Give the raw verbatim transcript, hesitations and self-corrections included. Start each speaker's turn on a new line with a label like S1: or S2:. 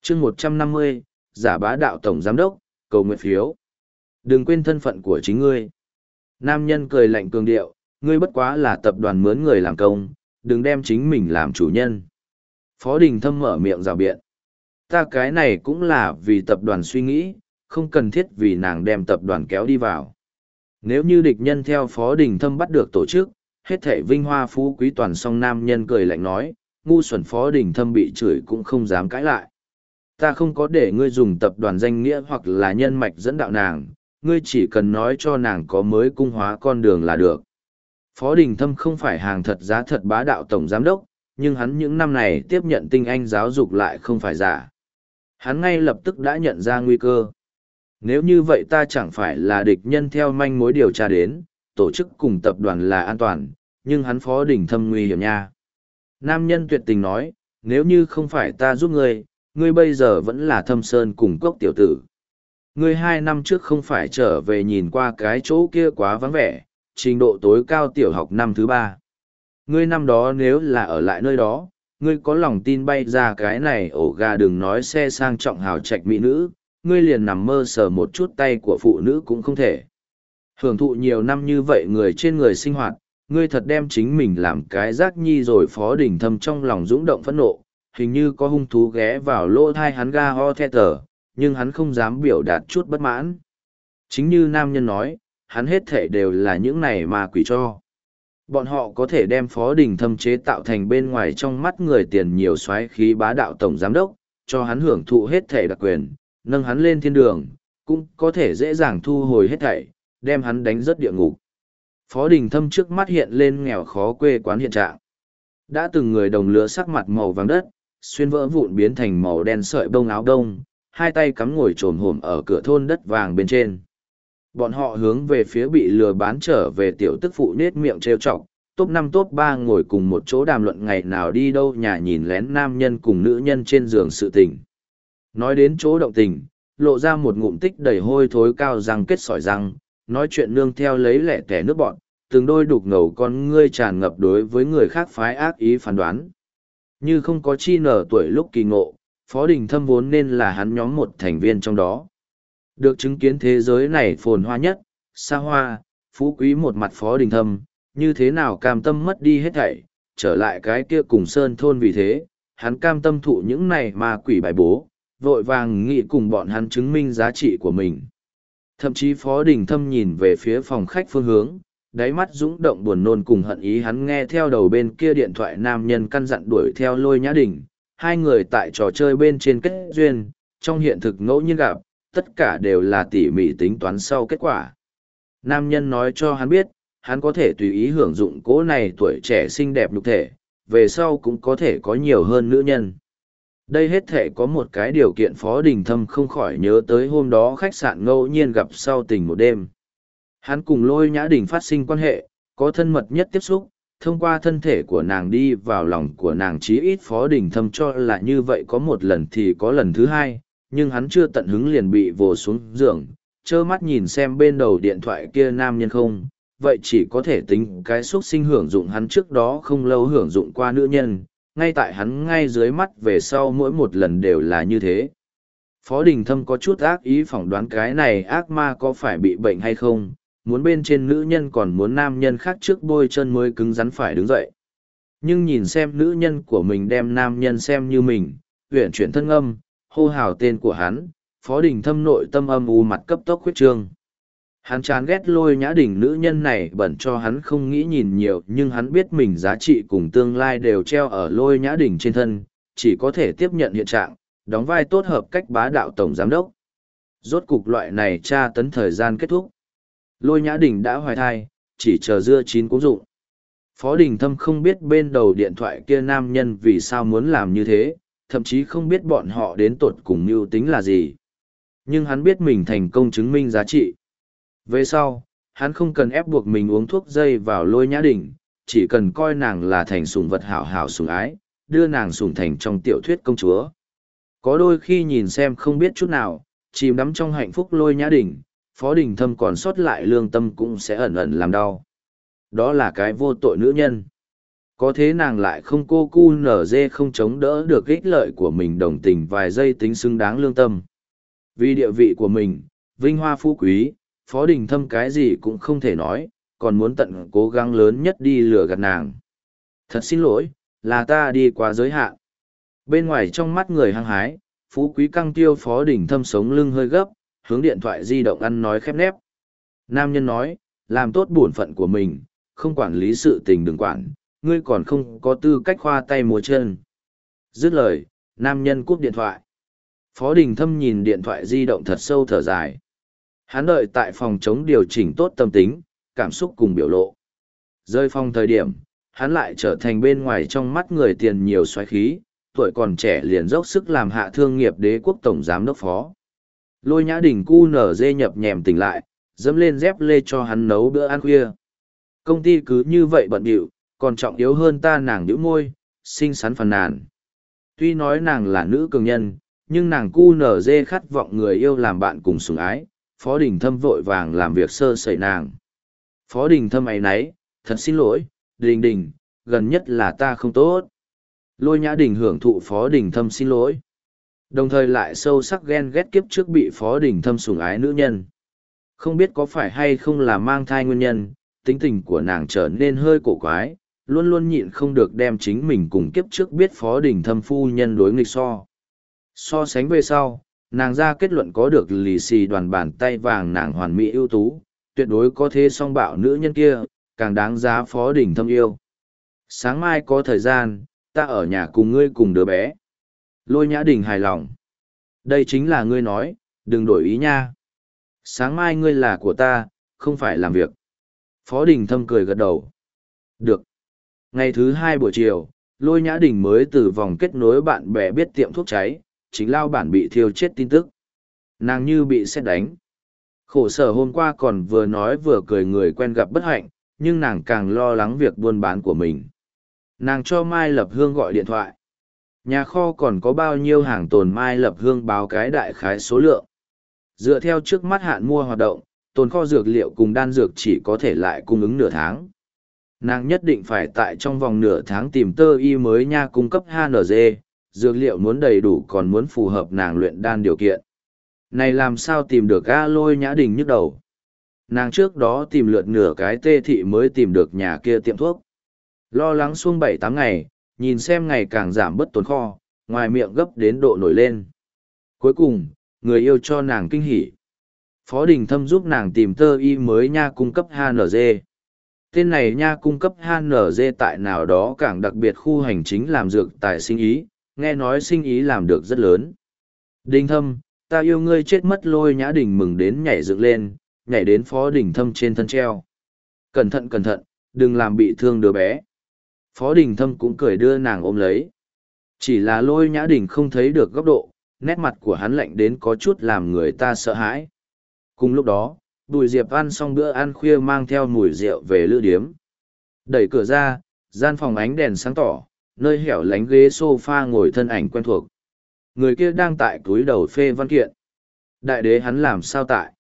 S1: chương một trăm năm mươi, giả bá đạo tổng giám đốc, cầu nguyện phiếu. Đừng quên thân phận của chính ngươi. Nam nhân cười lạnh cường điệu, ngươi bất quá là tập đoàn mướn người làm công, đừng đem chính mình làm chủ nhân. Phó Đình Thâm mở miệng rào biện. Ta cái này cũng là vì tập đoàn suy nghĩ, không cần thiết vì nàng đem tập đoàn kéo đi vào. Nếu như địch nhân theo Phó Đình Thâm bắt được tổ chức, hết thảy vinh hoa phú quý toàn song. Nam nhân cười lạnh nói, ngu xuẩn. Phó Đình Thâm bị chửi cũng không dám cãi lại. Ta không có để ngươi dùng tập đoàn danh nghĩa hoặc là nhân mạch dẫn đạo nàng, ngươi chỉ cần nói cho nàng có mới cung hóa con đường là được. Phó Đình Thâm không phải hàng thật giá thật bá đạo tổng giám đốc, nhưng hắn những năm này tiếp nhận tinh anh giáo dục lại không phải giả. Hắn ngay lập tức đã nhận ra nguy cơ. Nếu như vậy ta chẳng phải là địch nhân theo manh mối điều tra đến, tổ chức cùng tập đoàn là an toàn, nhưng hắn Phó Đình Thâm nguy hiểm nha. Nam nhân tuyệt tình nói, nếu như không phải ta giúp ngươi, ngươi bây giờ vẫn là Thâm Sơn cùng cốc tiểu tử. Ngươi hai năm trước không phải trở về nhìn qua cái chỗ kia quá vắng vẻ, trình độ tối cao tiểu học năm thứ ba. Ngươi năm đó nếu là ở lại nơi đó, ngươi có lòng tin bay ra cái này ổ gà, đừng nói xe sang trọng hào trạch mỹ nữ, ngươi liền nằm mơ sờ một chút tay của phụ nữ cũng không thể. Hưởng thụ nhiều năm như vậy người trên người sinh hoạt, ngươi thật đem chính mình làm cái giác nhi rồi. Phó Đình Thâm trong lòng dũng động phẫn nộ, hình như có hung thú ghé vào lỗ thai hắn ga ho the tờ, nhưng hắn không dám biểu đạt chút bất mãn. Chính như nam nhân nói, hắn hết thể đều là những này mà quỷ cho. Bọn họ có thể đem Phó Đình Thâm chế tạo thành bên ngoài trong mắt người tiền nhiều soái khí bá đạo tổng giám đốc, cho hắn hưởng thụ hết thể đặc quyền, nâng hắn lên thiên đường, cũng có thể dễ dàng thu hồi hết thảy, đem hắn đánh rất địa ngục. Phó Đình Thâm trước mắt hiện lên nghèo khó quê quán hiện trạng. Đã từng người đồng lứa sắc mặt màu vàng đất, xuyên vỡ vụn biến thành màu đen sợi bông áo đông, hai tay cắm ngồi trồm hổm ở cửa thôn đất vàng bên trên. Bọn họ hướng về phía bị lừa bán trở về tiểu tức phụ nết miệng trêu chọc, top năm top ba ngồi cùng một chỗ đàm luận ngày nào đi đâu nhà nhìn lén nam nhân cùng nữ nhân trên giường sự tình. Nói đến chỗ động tình, lộ ra một ngụm tích đầy hôi thối cao răng kết sỏi răng, nói chuyện nương theo lấy lẻ tẻ nước bọn, từng đôi đục ngầu con ngươi tràn ngập đối với người khác phái ác ý phán đoán. Như không có chi nở tuổi lúc kỳ ngộ, Phó Đình Thâm vốn nên là hắn nhóm một thành viên trong đó. Được chứng kiến thế giới này phồn hoa nhất, xa hoa, phú quý một mặt Phó Đình Thâm, như thế nào cam tâm mất đi hết thảy, trở lại cái kia cùng sơn thôn. Vì thế, hắn cam tâm thụ những này ma quỷ bài bố, vội vàng nghĩ cùng bọn hắn chứng minh giá trị của mình. Thậm chí Phó Đình Thâm nhìn về phía phòng khách phương hướng, đáy mắt dũng động buồn nôn cùng hận ý. Hắn nghe theo đầu bên kia điện thoại nam nhân căn dặn đuổi theo Lôi Nhã Đình, hai người tại trò chơi bên trên kết duyên, trong hiện thực ngẫu nhiên gặp, tất cả đều là tỉ mỉ tính toán sau kết quả. Nam nhân nói cho hắn biết, hắn có thể tùy ý hưởng dụng cỗ này tuổi trẻ xinh đẹp nhục thể, về sau cũng có thể có nhiều hơn nữ nhân. Đây hết thể có một cái điều kiện. Phó Đình Thâm không khỏi nhớ tới hôm đó khách sạn ngẫu nhiên gặp sau tình một đêm. Hắn cùng Lôi Nhã Đình phát sinh quan hệ, có thân mật nhất tiếp xúc, thông qua thân thể của nàng đi vào lòng của nàng. Chí ít Phó Đình Thâm cho là như vậy, có một lần thì có lần thứ hai, nhưng hắn chưa tận hứng liền bị vồ xuống giường, trơ mắt nhìn xem bên đầu điện thoại kia nam nhân không, vậy chỉ có thể tính cái xúc sinh hưởng dụng hắn trước đó không lâu hưởng dụng qua nữ nhân, ngay tại hắn ngay dưới mắt về sau mỗi một lần đều là như thế. Phó Đình Thâm có chút ác ý phỏng đoán cái này ác ma có phải bị bệnh hay không, muốn bên trên nữ nhân còn muốn nam nhân khác trước bôi chân mới cứng rắn phải đứng dậy. Nhưng nhìn xem nữ nhân của mình đem nam nhân xem như mình, uyển chuyển thân âm, hô hào tên của hắn, Phó Đình Thâm nội tâm âm u mặt cấp tốc khuyết trương. Hắn chán ghét Lôi Nhã Đình nữ nhân này bẩn cho hắn không nghĩ nhìn nhiều, nhưng hắn biết mình giá trị cùng tương lai đều treo ở Lôi Nhã Đình trên thân, chỉ có thể tiếp nhận hiện trạng, đóng vai tốt hợp cách bá đạo tổng giám đốc. Rốt cục loại này tra tấn thời gian kết thúc. Lôi Nhã Đình đã hoài thai, chỉ chờ dưa chín cũng dụng. Phó Đình Thâm không biết bên đầu điện thoại kia nam nhân vì sao muốn làm như thế, thậm chí không biết bọn họ đến tột cùng mưu tính là gì. Nhưng hắn biết mình thành công chứng minh giá trị. Về sau, hắn không cần ép buộc mình uống thuốc dây vào Lôi Nhã Đình, chỉ cần coi nàng là thành sủng vật hảo hảo sủng ái, đưa nàng sủng thành trong tiểu thuyết công chúa. Có đôi khi nhìn xem không biết chút nào, chìm đắm trong hạnh phúc Lôi Nhã Đình, Phó Đình Thâm còn sót lại lương tâm cũng sẽ ẩn ẩn làm đau. Đó là cái vô tội nữ nhân. Có thế nàng lại không cô cu nở dê không chống đỡ được ích lợi của mình đồng tình vài giây tính xứng đáng lương tâm. Vì địa vị của mình, vinh hoa phú quý, Phó Đình Thâm cái gì cũng không thể nói, còn muốn tận cố gắng lớn nhất đi lừa gạt nàng. Thật xin lỗi, là ta đi quá giới hạn. Bên ngoài trong mắt người hăng hái, phú quý căng tiêu Phó Đình Thâm sống lưng hơi gấp, hướng điện thoại di động ăn nói khép nép. Nam nhân nói, làm tốt bổn phận của mình, không quản lý sự tình đừng quản, ngươi còn không có tư cách khoa tay múa chân. Dứt lời, nam nhân cúp điện thoại. Phó Đình Thâm nhìn điện thoại di động thật sâu thở dài. Hắn đợi tại phòng chống điều chỉnh tốt tâm tính, cảm xúc cùng biểu lộ. Rơi phòng thời điểm, hắn lại trở thành bên ngoài trong mắt người tiền nhiều xoáy khí, tuổi còn trẻ liền dốc sức làm hạ thương nghiệp đế quốc tổng giám đốc phó. Lôi Nhã Đình cu nở dê nhập nhèm tỉnh lại, dẫm lên dép lê cho hắn nấu bữa ăn khuya. Công ty cứ như vậy bận bịu, còn trọng yếu hơn ta nàng nhíu môi, xinh xắn phàn nàn. Tuy nói nàng là nữ cường nhân, nhưng nàng cu nở dê khát vọng người yêu làm bạn cùng sủng ái, Phó Đình Thâm vội vàng làm việc sơ sẩy nàng. Phó Đình Thâm ấy nấy, thật xin lỗi, Đình Đình, gần nhất là ta không tốt. Lôi Nhã Đình hưởng thụ Phó Đình Thâm xin lỗi. Đồng thời lại sâu sắc ghen ghét kiếp trước bị Phó Đình Thâm sủng ái nữ nhân. Không biết có phải hay không là mang thai nguyên nhân, tính tình của nàng trở nên hơi cổ quái, luôn luôn nhịn không được đem chính mình cùng kiếp trước biết Phó Đình Thâm phu nhân đối nghịch so. So sánh về sau, nàng ra kết luận có được lì xì đoàn bàn tay vàng nàng hoàn mỹ ưu tú, tuyệt đối có thế song bạo nữ nhân kia, càng đáng giá Phó Đình Thâm yêu. Sáng mai có thời gian, ta ở nhà cùng ngươi cùng đứa bé. Lôi Nhã Đình hài lòng. Đây chính là ngươi nói, đừng đổi ý nha. Sáng mai ngươi là của ta, không phải làm việc. Phó Đình Thâm cười gật đầu. Được. Ngày thứ hai buổi chiều, Lôi Nhã Đình mới từ vòng kết nối bạn bè biết tiệm thuốc cháy, chính lao bản bị thiêu chết tin tức. Nàng như bị sét đánh. Khổ sở hôm qua còn vừa nói vừa cười người quen gặp bất hạnh, nhưng nàng càng lo lắng việc buôn bán của mình. Nàng cho Mai Lập Hương gọi điện thoại. Nhà kho còn có bao nhiêu hàng tồn Mai Lập Hương báo cái đại khái số lượng. Dựa theo trước mắt hạn mua hoạt động, tồn kho dược liệu cùng đan dược chỉ có thể lại cung ứng nửa tháng. Nàng nhất định phải tại trong vòng nửa tháng tìm tơ y mới nha cung cấp hát en giê, dược liệu muốn đầy đủ còn muốn phù hợp nàng luyện đan điều kiện. Này làm sao tìm được A Lôi Nhã Đình nhức đầu. Nàng trước đó tìm lượt nửa cái tê thị mới tìm được nhà kia tiệm thuốc. Lo lắng xuông bảy tám ngày, nhìn xem ngày càng giảm bớt tồn kho, ngoài miệng gấp đến độ nổi lên. Cuối cùng, người yêu cho nàng kinh hỉ. Phó Đình Thâm giúp nàng tìm tơ y mới nha cung cấp hát en giê. Tên này nha cung cấp hát en giê tại nào đó càng đặc biệt khu hành chính làm dược tại sinh ý, nghe nói sinh ý làm được rất lớn. Đình Thâm, ta yêu ngươi chết mất. Lôi Nhã Đình mừng đến nhảy dựng lên, nhảy đến Phó Đình Thâm trên thân treo. Cẩn thận cẩn thận, đừng làm bị thương đứa bé. Phó Đình Thâm cũng cười đưa nàng ôm lấy. Chỉ là Lôi Nhã Đình không thấy được góc độ, nét mặt của hắn lạnh đến có chút làm người ta sợ hãi. Cùng lúc đó, Bùi Diệp ăn xong bữa ăn khuya mang theo mùi rượu về lữ điếm. Đẩy cửa ra, gian phòng ánh đèn sáng tỏ, nơi hẻo lánh ghế sofa ngồi thân ảnh quen thuộc. Người kia đang tại cúi đầu phê văn kiện. Đại đế hắn làm sao tại?